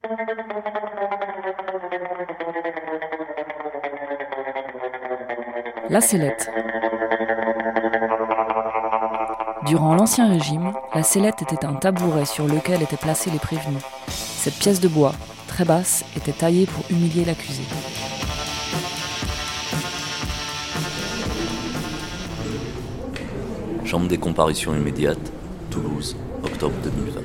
La sellette. Durant l'Ancien Régime, la sellette était un tabouret sur lequel étaient placés les prévenus. Cette pièce de bois, très basse, était taillée pour humilier l'accusé. Chambre des comparutions immédiates, Toulouse, octobre 2020.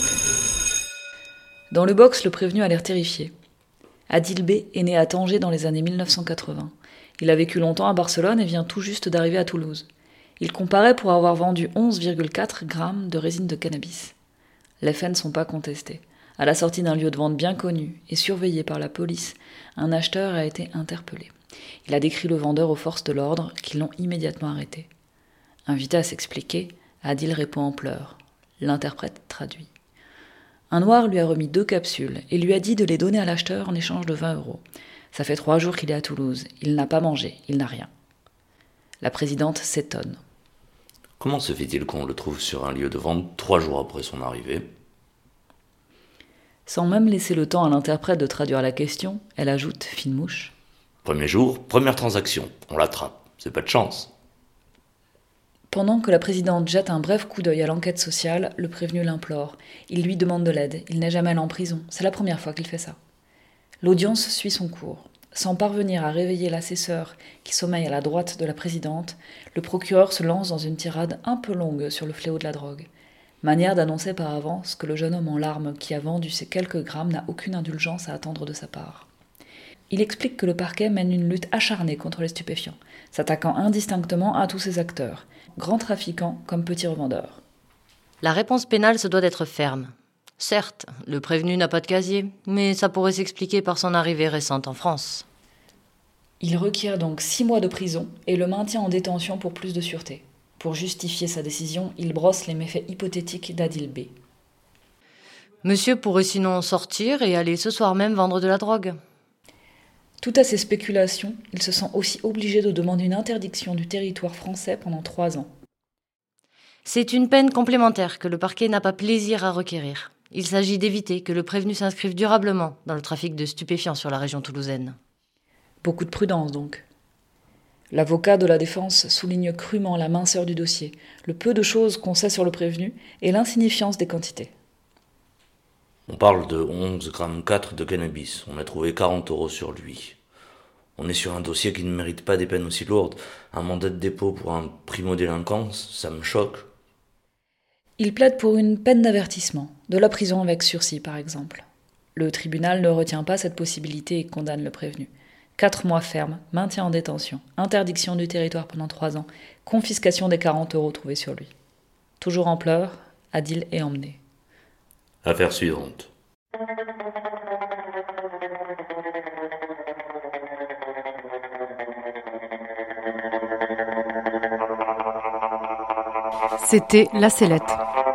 Dans le box, le prévenu a l'air terrifié. Adil B est né à Tanger dans les années 1980. Il a vécu longtemps à Barcelone et vient tout juste d'arriver à Toulouse. Il comparaît pour avoir vendu 11,4 grammes de résine de cannabis. Les faits ne sont pas contestés. À la sortie d'un lieu de vente bien connu et surveillé par la police, un acheteur a été interpellé. Il a décrit le vendeur aux forces de l'ordre qui l'ont immédiatement arrêté. Invité à s'expliquer, Adil répond en pleurs. L'interprète traduit. Un noir lui a remis 2 capsules et lui a dit de les donner à l'acheteur en échange de 20 €. Ça fait 3 jours qu'il est à Toulouse. Il n'a pas mangé, il n'a rien. La présidente s'étonne. Comment se fait-il qu'on le trouve sur un lieu de vente 3 jours après son arrivée ? Sans même laisser le temps à l'interprète de traduire la question, elle ajoute, fine mouche. Premier jour, première transaction, on l'attrape. C'est pas de chance. Pendant que la présidente jette un bref coup d'œil à l'enquête sociale, le prévenu l'implore. Il lui demande de l'aide. Il n'est jamais allé en prison. C'est la première fois qu'il fait ça. L'audience suit son cours. Sans parvenir à réveiller l'assesseur qui sommeille à la droite de la présidente, le procureur se lance dans une tirade un peu longue sur le fléau de la drogue. Manière d'annoncer par avance que le jeune homme en larmes qui a vendu ces quelques grammes n'a aucune indulgence à attendre de sa part. Il explique que le parquet mène une lutte acharnée contre les stupéfiants, s'attaquant indistinctement à tous ces acteurs, grands trafiquants comme petits revendeurs. La réponse pénale se doit d'être ferme. Certes, le prévenu n'a pas de casier, mais ça pourrait s'expliquer par son arrivée récente en France. Il requiert donc 6 mois de prison et le maintient en détention pour plus de sûreté. Pour justifier sa décision, il brosse les méfaits hypothétiques d'Adil B. Monsieur pourrait sinon sortir et aller ce soir même vendre de la drogue. Tout à ces spéculations, il se sent aussi obligé de demander une interdiction du territoire français pendant 3 ans. C'est une peine complémentaire que le parquet n'a pas plaisir à requérir. Il s'agit d'éviter que le prévenu s'inscrive durablement dans le trafic de stupéfiants sur la région toulousaine. Beaucoup de prudence donc. L'avocat de la défense souligne crûment la minceur du dossier, le peu de choses qu'on sait sur le prévenu et l'insignifiance des quantités. On parle de 11,4 grammes de cannabis. On a trouvé 40 € sur lui. On est sur un dossier qui ne mérite pas des peines aussi lourdes. Un mandat de dépôt pour un primo-délinquant, ça me choque. Il plaide pour une peine d'avertissement, de la prison avec sursis par exemple. Le tribunal ne retient pas cette possibilité et condamne le prévenu. 4 mois ferme, maintien en détention, interdiction du territoire pendant 3 ans, confiscation des 40 € trouvés sur lui. Toujours en pleurs, Adil est emmené. Affaire suivante. C'était La Sellette.